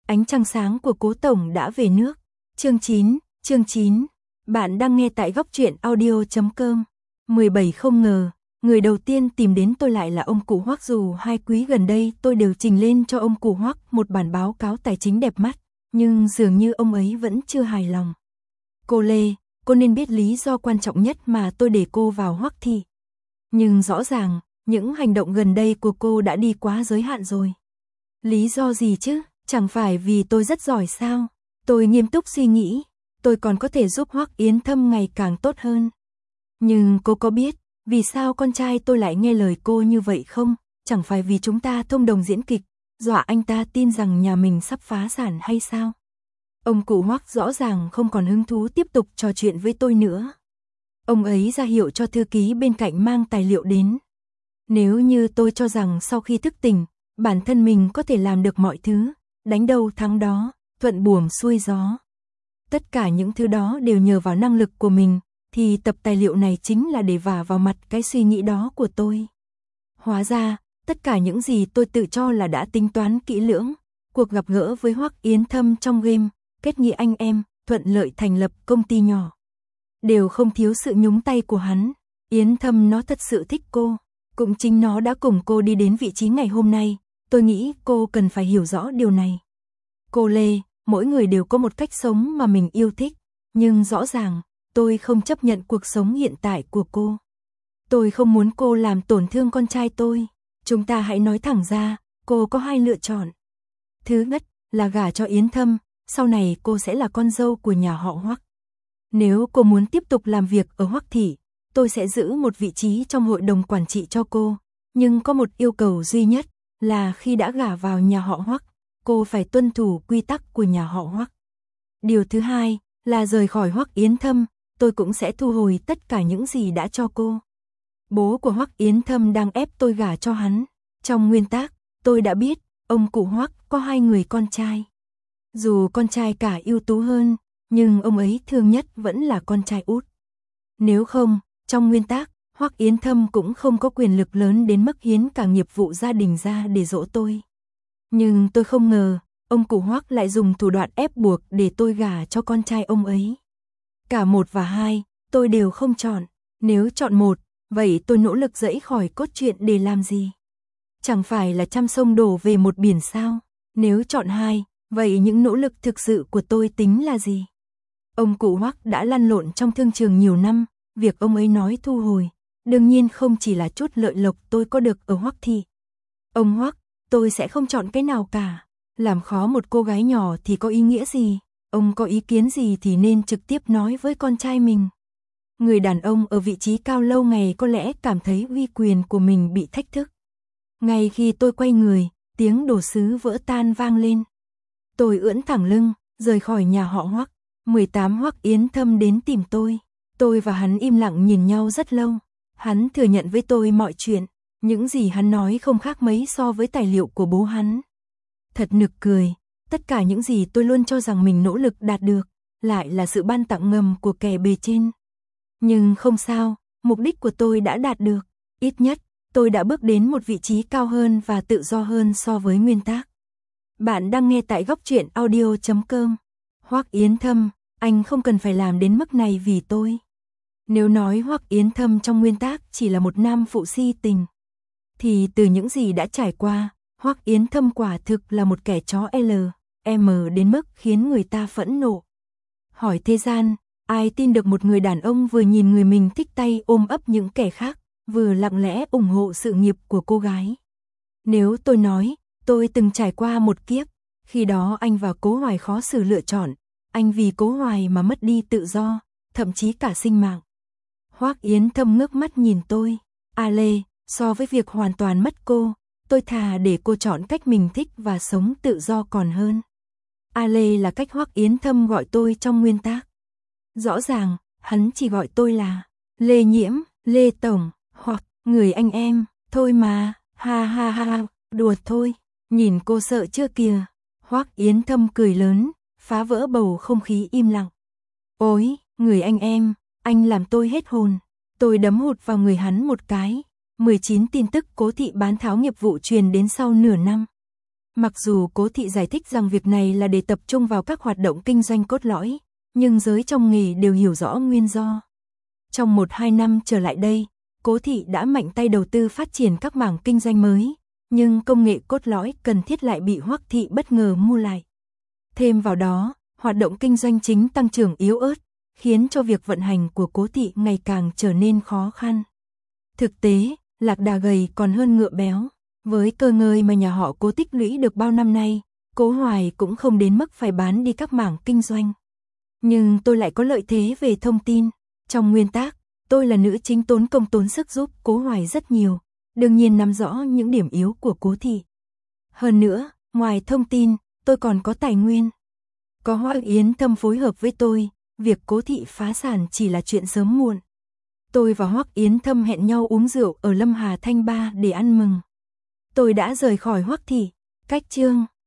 Ánh trăng sáng của Cố Tổng đã về nước. Chương 9. Bạn đang nghe tại góc truyện audio.com. 17 không ngờ, người đầu tiên tìm đến tôi lại là ông cụ Hoắc. Dù hai quý gần đây tôi đều trình lên cho ông cụ Hoắc một bản báo cáo tài chính đẹp mắt, nhưng dường như ông ấy vẫn chưa hài lòng. Cô Lê, cô nên biết lý do quan trọng nhất mà tôi để cô vào Hoắc thị. Nhưng rõ ràng, những hành động gần đây của cô đã đi quá giới hạn rồi. Lý do gì chứ? Chẳng phải vì tôi rất giỏi sao? Tôi nghiêm túc suy nghĩ, tôi còn có thể giúp Hoắc Yến Thâm ngày càng tốt hơn. Nhưng cô có biết, vì sao con trai tôi lại nghe lời cô như vậy không? Chẳng phải vì chúng ta thông đồng diễn kịch, dọa anh ta tin rằng nhà mình sắp phá sản hay sao? Ông cụ Hoắc rõ ràng không còn hứng thú tiếp tục trò chuyện với tôi nữa. Ông ấy ra hiệu cho thư ký bên cạnh mang tài liệu đến. Nếu như tôi cho rằng sau khi thức tỉnh, bản thân mình có thể làm được mọi thứ, đánh đâu thắng đó, thuận buồm xuôi gió. Tất cả những thứ đó đều nhờ vào năng lực của mình, thì tập tài liệu này chính là để vả vào mặt cái suy nghĩ đó của tôi. Hóa ra, tất cả những gì tôi tự cho là đã tính toán kỹ lưỡng, cuộc gặp gỡ với Hoắc Yến Thâm trong game, kết nghĩa anh em, thuận lợi thành lập công ty nhỏ, đều không thiếu sự nhúng tay của hắn. Yến Thâm nó thật sự thích cô, cũng chính nó đã cùng cô đi đến vị trí ngày hôm nay. Tôi nghĩ cô cần phải hiểu rõ điều này. Cô Lê, mỗi người đều có một cách sống mà mình yêu thích, nhưng rõ ràng, tôi không chấp nhận cuộc sống hiện tại của cô. Tôi không muốn cô làm tổn thương con trai tôi. Chúng ta hãy nói thẳng ra, cô có hai lựa chọn. Thứ nhất là gả cho Yến Thâm, sau này cô sẽ là con dâu của nhà họ Hoắc. Nếu cô muốn tiếp tục làm việc ở Hoắc thị, tôi sẽ giữ một vị trí trong hội đồng quản trị cho cô, nhưng có một yêu cầu duy nhất, là khi đã gả vào nhà họ Hoắc, cô phải tuân thủ quy tắc của nhà họ Hoắc. Điều thứ hai là rời khỏi Hoắc Yến Thâm, tôi cũng sẽ thu hồi tất cả những gì đã cho cô. Bố của Hoắc Yến Thâm đang ép tôi gả cho hắn. Trong nguyên tắc, tôi đã biết, ông cụ Hoắc có hai người con trai. Dù con trai cả ưu tú hơn, nhưng ông ấy thương nhất vẫn là con trai út. Nếu không, trong nguyên tắc, Hoắc Yến Thâm cũng không có quyền lực lớn đến mức hiến cả nghiệp vụ gia đình ra để dỗ tôi. Nhưng tôi không ngờ, ông cụ Hoắc lại dùng thủ đoạn ép buộc để tôi gả cho con trai ông ấy. Cả một và hai, tôi đều không chọn. Nếu chọn một, vậy tôi nỗ lực dẫy khỏi cốt truyện để làm gì? Chẳng phải là trăm sông đổ về một biển sao? Nếu chọn hai, vậy những nỗ lực thực sự của tôi tính là gì? Ông cụ Hoắc đã lăn lộn trong thương trường nhiều năm, việc ông ấy nói thu hồi, đương nhiên không chỉ là chút lợi lộc tôi có được ở Hoắc thị. Ông Hoắc, tôi sẽ không chọn cái nào cả. Làm khó một cô gái nhỏ thì có ý nghĩa gì? Ông có ý kiến gì thì nên trực tiếp nói với con trai mình. Người đàn ông ở vị trí cao lâu ngày có lẽ cảm thấy uy quyền của mình bị thách thức. Ngay khi tôi quay người, tiếng đồ sứ vỡ tan vang lên. Tôi ưỡn thẳng lưng, rời khỏi nhà họ Hoắc. 18 Hoắc Yến Thâm đến tìm tôi. Tôi và hắn im lặng nhìn nhau rất lâu. Hắn thừa nhận với tôi mọi chuyện. Những gì hắn nói không khác mấy so với tài liệu của bố hắn. Thật nực cười, tất cả những gì tôi luôn cho rằng mình nỗ lực đạt được, lại là sự ban tặng ngầm của kẻ bề trên. Nhưng không sao, mục đích của tôi đã đạt được. Ít nhất, tôi đã bước đến một vị trí cao hơn và tự do hơn so với nguyên tắc. Bạn đang nghe tại góc truyện audio.com. Hoắc Yến Thâm, anh không cần phải làm đến mức này vì tôi. Nếu nói Hoắc Yến Thâm trong nguyên tắc chỉ là một nam phụ si tình, thì từ những gì đã trải qua, Hoắc Yến Thâm quả thực là một kẻ chó LM đến mức khiến người ta phẫn nộ. Hỏi thế gian, ai tin được một người đàn ông vừa nhìn người mình thích tay ôm ấp những kẻ khác, vừa lặng lẽ ủng hộ sự nghiệp của cô gái. Nếu tôi nói, tôi từng trải qua một kiếp, khi đó anh và Cố Hoài khó xử lựa chọn, anh vì Cố Hoài mà mất đi tự do, thậm chí cả sinh mạng. Hoắc Yến Thâm ngước mắt nhìn tôi, A Lê, so với việc hoàn toàn mất cô, tôi thà để cô chọn cách mình thích và sống tự do còn hơn. A Lê là cách Hoắc Yến Thâm gọi tôi trong nguyên tắc. Rõ ràng, hắn chỉ gọi tôi là Lê Nhiễm, Lê Tổng, hoặc người anh em, thôi mà, ha ha ha, đùa thôi, nhìn cô sợ chưa kìa. Hoắc Yến Thâm cười lớn, phá vỡ bầu không khí im lặng. Ôi, người anh em, anh làm tôi hết hồn. Tôi đấm hụt vào người hắn một cái. 19 tin tức Cố thị bán tháo nghiệp vụ truyền đến sau nửa năm. Mặc dù Cố Thị giải thích rằng việc này là để tập trung vào các hoạt động kinh doanh cốt lõi, nhưng giới trong nghề đều hiểu rõ nguyên do. Trong 1-2 năm trở lại đây, Cố Thị đã mạnh tay đầu tư phát triển các mảng kinh doanh mới, nhưng công nghệ cốt lõi cần thiết lại bị Hoắc Thị bất ngờ mua lại. Thêm vào đó, hoạt động kinh doanh chính tăng trưởng yếu ớt, khiến cho việc vận hành của Cố Thị ngày càng trở nên khó khăn. Thực tế, lạc đà gầy còn hơn ngựa béo. Với cơ ngơi mà nhà họ Cố tích lũy được bao năm nay, Cố Hoài cũng không đến mức phải bán đi các mảng kinh doanh. Nhưng tôi lại có lợi thế về thông tin. Trong nguyên tắc, tôi là nữ chính tốn công tốn sức giúp Cố Hoài rất nhiều, đương nhiên nắm rõ những điểm yếu của Cố Thị. Hơn nữa, ngoài thông tin, tôi còn có tài nguyên. Có Hoắc Yến Thâm phối hợp với tôi, việc Cố Thị phá sản chỉ là chuyện sớm muộn. Tôi và Hoắc Yến Thâm hẹn nhau uống rượu ở Lâm Hà Thanh Ba để ăn mừng. Tôi đã rời khỏi Hoắc Thị, cách chương